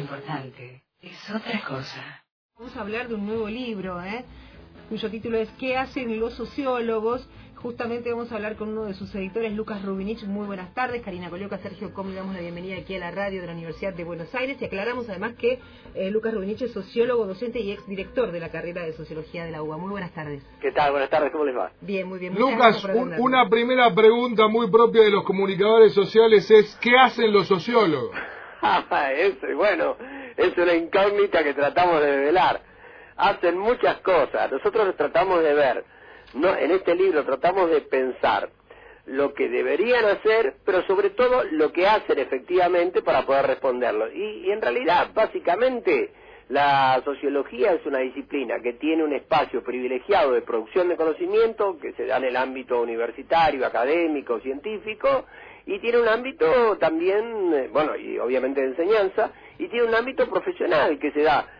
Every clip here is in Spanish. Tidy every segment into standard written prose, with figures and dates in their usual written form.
importante, es otra cosa. Vamos a hablar de un nuevo libro, cuyo título es ¿Qué hacen los sociólogos? Justamente vamos a hablar con uno de sus editores, Lucas Rubinich. Muy buenas tardes. Karina Colioca, Sergio Com, le damos la bienvenida aquí a la radio de la Universidad de Buenos Aires. Y aclaramos además que Lucas Rubinich es sociólogo, docente y exdirector de la carrera de Sociología de la UBA. Muy buenas tardes. ¿Qué tal? Buenas tardes, ¿cómo les va? Bien, muy bien. Lucas, una primera pregunta muy propia de los comunicadores sociales es ¿qué hacen los sociólogos? Bueno, es una incógnita que tratamos de develar. Hacen muchas cosas. Nosotros tratamos de ver, en este libro tratamos de pensar lo que deberían hacer, pero sobre todo lo que hacen efectivamente para poder responderlo. Y en realidad, básicamente, la sociología es una disciplina que tiene un espacio privilegiado de producción de conocimiento, que se da en el ámbito universitario, académico, científico, y tiene un ámbito también, y obviamente de enseñanza, y tiene un ámbito profesional que se da,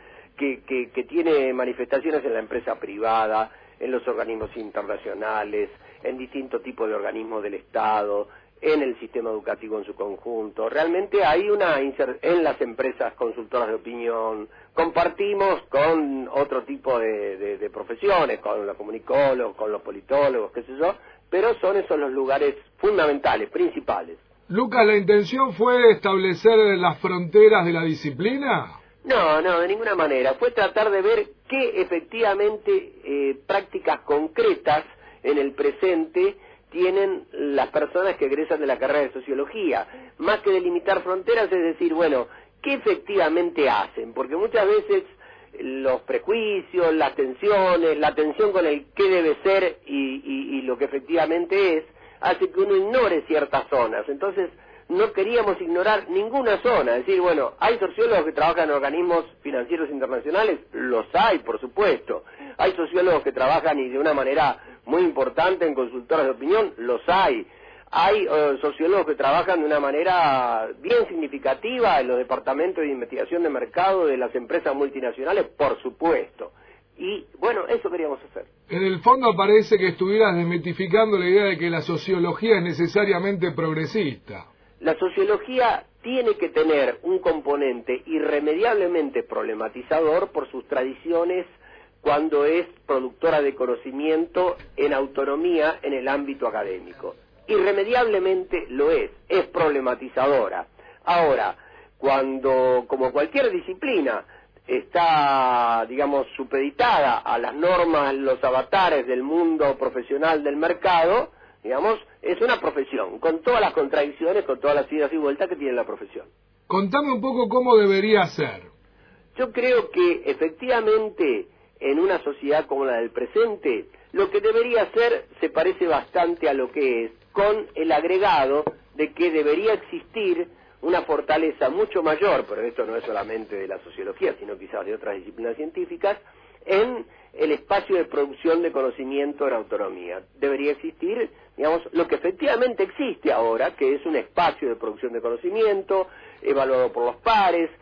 que tiene manifestaciones en la empresa privada, en los organismos internacionales, en distintos tipos de organismos del Estado, en el sistema educativo en su conjunto. Realmente hay en las empresas consultoras de opinión, compartimos con otro tipo de profesiones, con los comunicólogos, con los politólogos, qué sé yo, pero son esos los lugares fundamentales, principales. Lucas, ¿la intención fue establecer las fronteras de la disciplina? No, de ninguna manera. Fue tratar de ver qué efectivamente prácticas concretas en el presente tienen las personas que egresan de la carrera de sociología. Más que delimitar fronteras, es decir, ¿qué efectivamente hacen? Porque muchas veces los prejuicios, las tensiones, la tensión con el qué debe ser y lo que efectivamente es, hace que uno ignore ciertas zonas. Entonces, no queríamos ignorar ninguna zona, es decir, ¿hay sociólogos que trabajan en organismos financieros internacionales? Los hay, por supuesto. ¿Hay sociólogos que trabajan y de una manera muy importante en consultoras de opinión? Los hay. ¿Hay sociólogos que trabajan de una manera bien significativa en los departamentos de investigación de mercado de las empresas multinacionales? Por supuesto. Y, eso queríamos hacer. En el fondo parece que estuvieras desmitificando la idea de que la sociología es necesariamente progresista. La sociología tiene que tener un componente irremediablemente problematizador por sus tradiciones cuando es productora de conocimiento en autonomía en el ámbito académico. Irremediablemente lo es problematizadora. Ahora, cuando, como cualquier disciplina, está, supeditada a las normas, los avatares del mundo profesional del mercado, es una profesión, con todas las contradicciones, con todas las idas y vueltas que tiene la profesión. Contame un poco cómo debería ser. Yo creo que, efectivamente, en una sociedad como la del presente, lo que debería ser se parece bastante a lo que es, con el agregado de que debería existir una fortaleza mucho mayor, pero esto no es solamente de la sociología, sino quizás de otras disciplinas científicas, en el espacio de producción de conocimiento en autonomía. Debería existir, lo que efectivamente existe ahora, que es un espacio de producción de conocimiento, evaluado por los pares,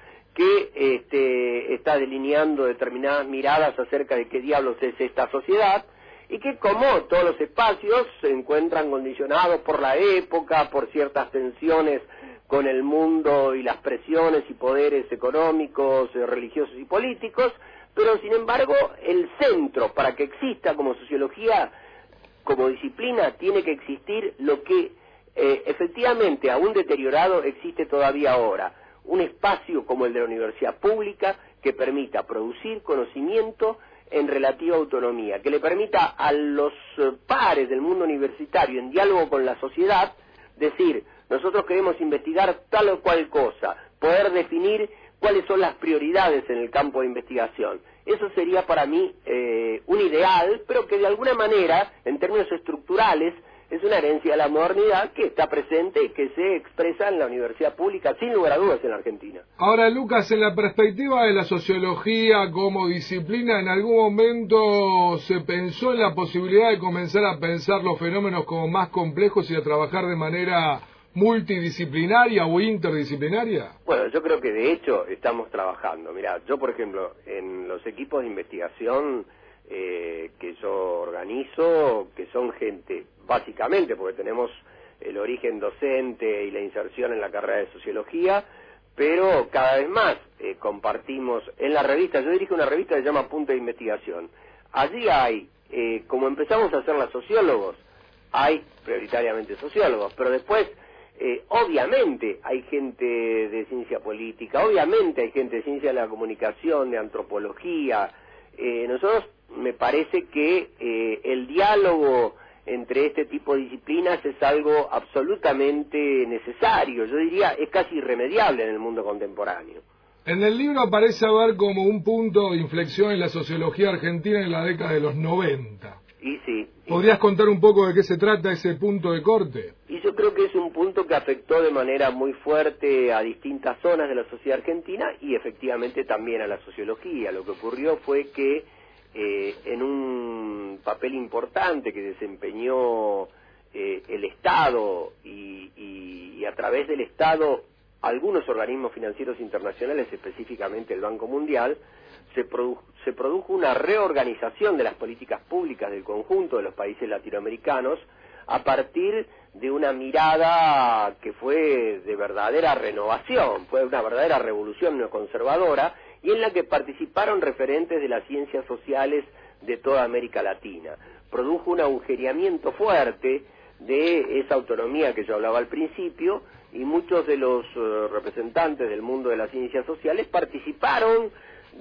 que está delineando determinadas miradas acerca de qué diablos es esta sociedad, y que como todos los espacios se encuentran condicionados por la época, por ciertas tensiones con el mundo y las presiones y poderes económicos, religiosos y políticos, pero sin embargo el centro para que exista como sociología, como disciplina, tiene que existir lo que efectivamente aún deteriorado existe todavía ahora, un espacio como el de la universidad pública que permita producir conocimiento en relativa autonomía, que le permita a los pares del mundo universitario en diálogo con la sociedad decir, nosotros queremos investigar tal o cual cosa, poder definir cuáles son las prioridades en el campo de investigación. Eso sería para mí un ideal, pero que de alguna manera, en términos estructurales, es una herencia de la modernidad que está presente y que se expresa en la universidad pública, sin lugar a dudas, en la Argentina. Ahora, Lucas, en la perspectiva de la sociología como disciplina, ¿en algún momento se pensó en la posibilidad de comenzar a pensar los fenómenos como más complejos y a trabajar de manera multidisciplinaria o interdisciplinaria? Bueno, yo creo que de hecho estamos trabajando. Mirá, yo por ejemplo, en los equipos de investigación que yo organizo, que son gente, básicamente, porque tenemos el origen docente y la inserción en la carrera de sociología, pero cada vez más compartimos en la revista. Yo dirijo una revista que se llama Punto de Investigación. Allí hay, como empezamos a hacer los sociólogos, hay prioritariamente sociólogos, pero después, obviamente, hay gente de ciencia política, obviamente hay gente de ciencia de la comunicación, de antropología. Nosotros, me parece que el diálogo entre este tipo de disciplinas es algo absolutamente necesario, yo diría, es casi irremediable en el mundo contemporáneo. En el libro aparece haber como un punto de inflexión en la sociología argentina en la década de los 90. Y sí. ¿Podrías contar un poco de qué se trata ese punto de corte? Y yo creo que es un punto que afectó de manera muy fuerte a distintas zonas de la sociedad argentina y efectivamente también a la sociología. Lo que ocurrió fue que en un papel importante que desempeñó el Estado y a través del Estado algunos organismos financieros internacionales, específicamente el Banco Mundial, se produjo una reorganización de las políticas públicas del conjunto de los países latinoamericanos a partir de una mirada que fue de verdadera renovación, fue una verdadera revolución neoconservadora, y en la que participaron referentes de las ciencias sociales de toda América Latina. Produjo un agujereamiento fuerte de esa autonomía que yo hablaba al principio, y muchos de los representantes del mundo de las ciencias sociales participaron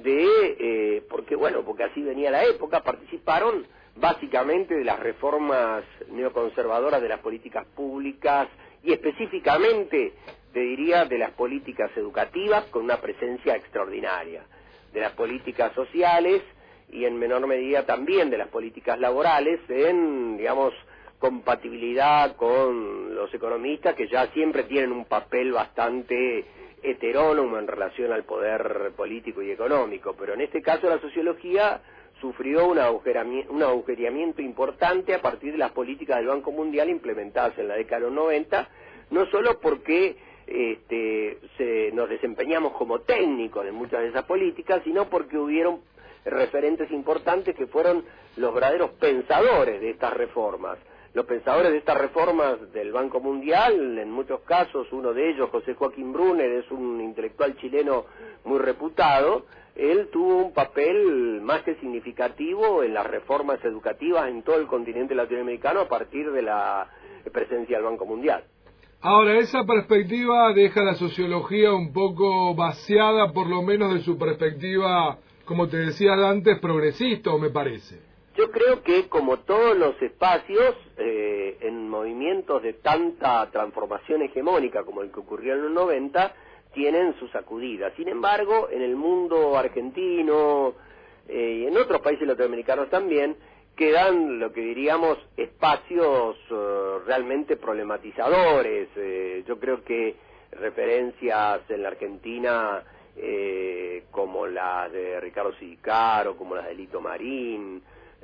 porque así venía la época, participaron básicamente de las reformas neoconservadoras de las políticas públicas y específicamente, te diría, de las políticas educativas con una presencia extraordinaria, de las políticas sociales y en menor medida también de las políticas laborales en, digamos, compatibilidad con los economistas que ya siempre tienen un papel bastante heterónomo en relación al poder político y económico, pero en este caso la sociología sufrió un agujereamiento importante a partir de las políticas del Banco Mundial implementadas en la década de los 90, no solo porque nos desempeñamos como técnicos en muchas de esas políticas, sino porque hubieron referentes importantes que fueron los verdaderos pensadores de estas reformas. Los pensadores de estas reformas del Banco Mundial, en muchos casos, uno de ellos, José Joaquín Brunner, es un intelectual chileno muy reputado. Él tuvo un papel más que significativo en las reformas educativas en todo el continente latinoamericano a partir de la presencia del Banco Mundial. Ahora, esa perspectiva deja la sociología un poco vaciada, por lo menos de su perspectiva, como te decía antes, progresista, o me parece. Yo creo que, como todos los espacios, en movimientos de tanta transformación hegemónica como el que ocurrió en los 90, tienen sus sacudidas. Sin embargo, en el mundo argentino y en otros países latinoamericanos también, quedan lo que diríamos espacios realmente problematizadores. Yo creo que referencias en la Argentina como las de Ricardo Sidicar o como las de Lito Marín,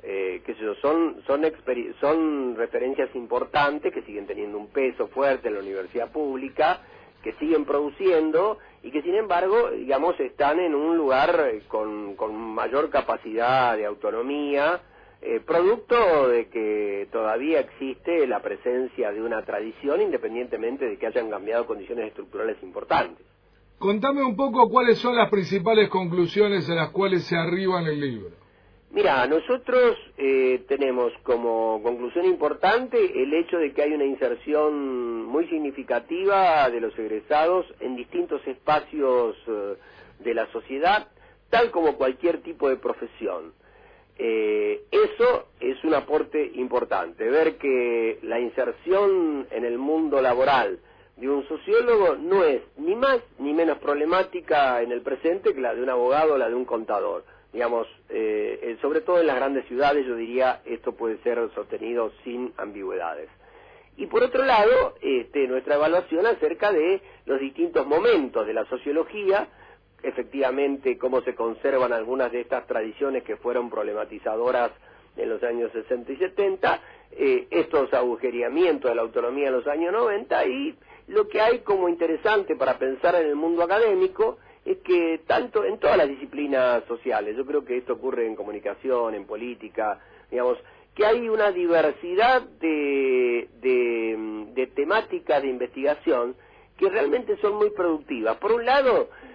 son referencias importantes que siguen teniendo un peso fuerte en la universidad pública, que siguen produciendo y que sin embargo, digamos, están en un lugar con mayor capacidad de autonomía, producto de que todavía existe la presencia de una tradición independientemente de que hayan cambiado condiciones estructurales importantes. Contame un poco cuáles son las principales conclusiones a las cuales se arriba en el libro. Mira, nosotros tenemos como conclusión importante el hecho de que hay una inserción muy significativa de los egresados en distintos espacios de la sociedad, tal como cualquier tipo de profesión. Eso es un aporte importante, ver que la inserción en el mundo laboral de un sociólogo no es ni más ni menos problemática en el presente que la de un abogado o la de un contador. Digamos, sobre todo en las grandes ciudades, yo diría, esto puede ser sostenido sin ambigüedades. Y por otro lado, nuestra evaluación acerca de los distintos momentos de la sociología, efectivamente cómo se conservan algunas de estas tradiciones que fueron problematizadoras en los años 60 y 70, estos agujereamientos de la autonomía en los años 90, y lo que hay como interesante para pensar en el mundo académico es que tanto en todas las disciplinas sociales, yo creo que esto ocurre en comunicación, en política, digamos, que hay una diversidad de temáticas de investigación que realmente son muy productivas. Por un lado,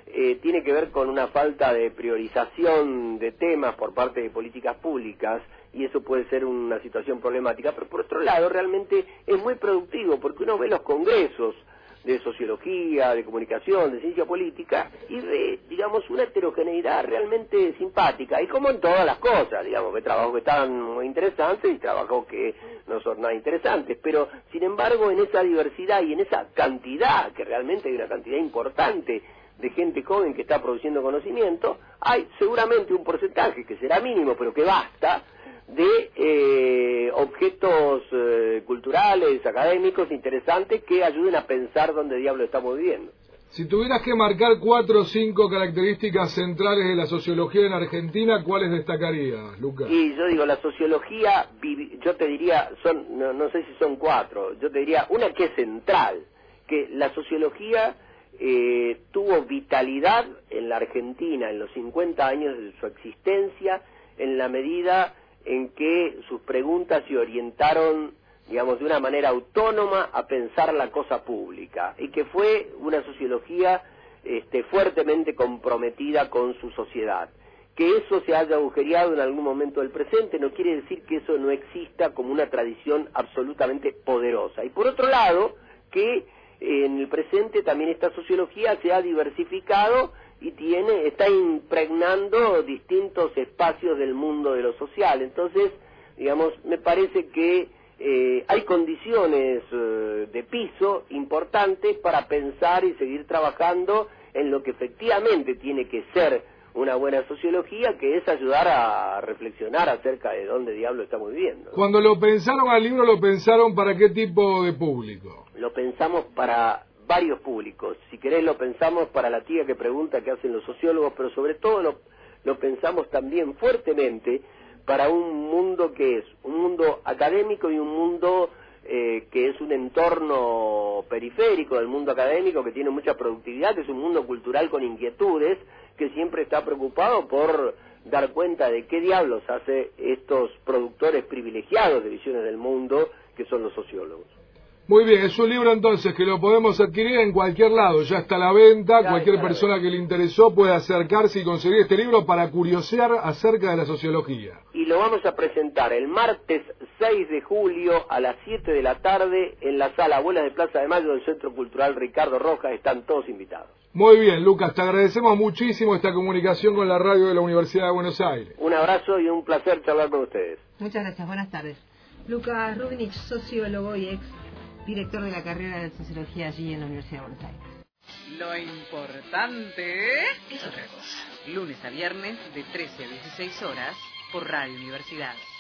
tiene que ver con una falta de priorización de temas por parte de políticas públicas, y eso puede ser una situación problemática, pero por otro lado realmente es muy productivo, porque uno ve los congresos de sociología, de comunicación, de ciencia política, y ve, digamos, una heterogeneidad realmente simpática, y como en todas las cosas, digamos, que trabajos que están muy interesantes y trabajos que no son nada interesantes, pero sin embargo en esa diversidad y en esa cantidad, que realmente hay una cantidad importante de gente joven que está produciendo conocimiento, hay seguramente un porcentaje que será mínimo, pero que basta, de objetos culturales, académicos, interesantes, que ayuden a pensar dónde diablo estamos viviendo. Si tuvieras que marcar 4 o 5 características centrales de la sociología en Argentina, ¿cuáles destacarías, Lucas? Y yo digo, la sociología, yo te diría, no sé si son 4, yo te diría una que es central, que la sociología tuvo vitalidad en la Argentina en los 50 años de su existencia, en la medida en que sus preguntas se orientaron, digamos, de una manera autónoma a pensar la cosa pública, y que fue una sociología fuertemente comprometida con su sociedad. Que eso se haya agujereado en algún momento del presente no quiere decir que eso no exista como una tradición absolutamente poderosa. Y por otro lado, que en el presente también esta sociología se ha diversificado y está impregnando distintos espacios del mundo de lo social. Entonces, digamos, me parece que hay condiciones de piso importantes para pensar y seguir trabajando en lo que efectivamente tiene que ser una buena sociología, que es ayudar a reflexionar acerca de dónde diablo estamos viviendo. Cuando lo pensaron al libro, ¿lo pensaron para qué tipo de público? Lo pensamos para varios públicos. Si querés, lo pensamos para la tía que pregunta qué hacen los sociólogos, pero sobre todo lo pensamos también fuertemente para un mundo que es un mundo académico y un mundo que es un entorno periférico del mundo académico, que tiene mucha productividad, que es un mundo cultural con inquietudes, que siempre está preocupado por dar cuenta de qué diablos hace estos productores privilegiados de visiones del mundo, que son los sociólogos. Muy bien, es un libro entonces que lo podemos adquirir en cualquier lado, ya está a la venta, cualquier persona que le interesó puede acercarse y conseguir este libro para curiosear acerca de la sociología. Y lo vamos a presentar el martes 6 de julio a las 7 de la tarde en la sala Abuelas de Plaza de Mayo del Centro Cultural Ricardo Rojas. Están todos invitados. Muy bien, Lucas, te agradecemos muchísimo esta comunicación con la radio de la Universidad de Buenos Aires. Un abrazo y un placer charlar con ustedes. Muchas gracias, buenas tardes. Lucas Rubinich, sociólogo y ex director de la carrera de Sociología allí en la Universidad de Buenos Aires. Lo importante es otra cosa. Lunes a viernes de 13 a 16 horas por Radio Universidad.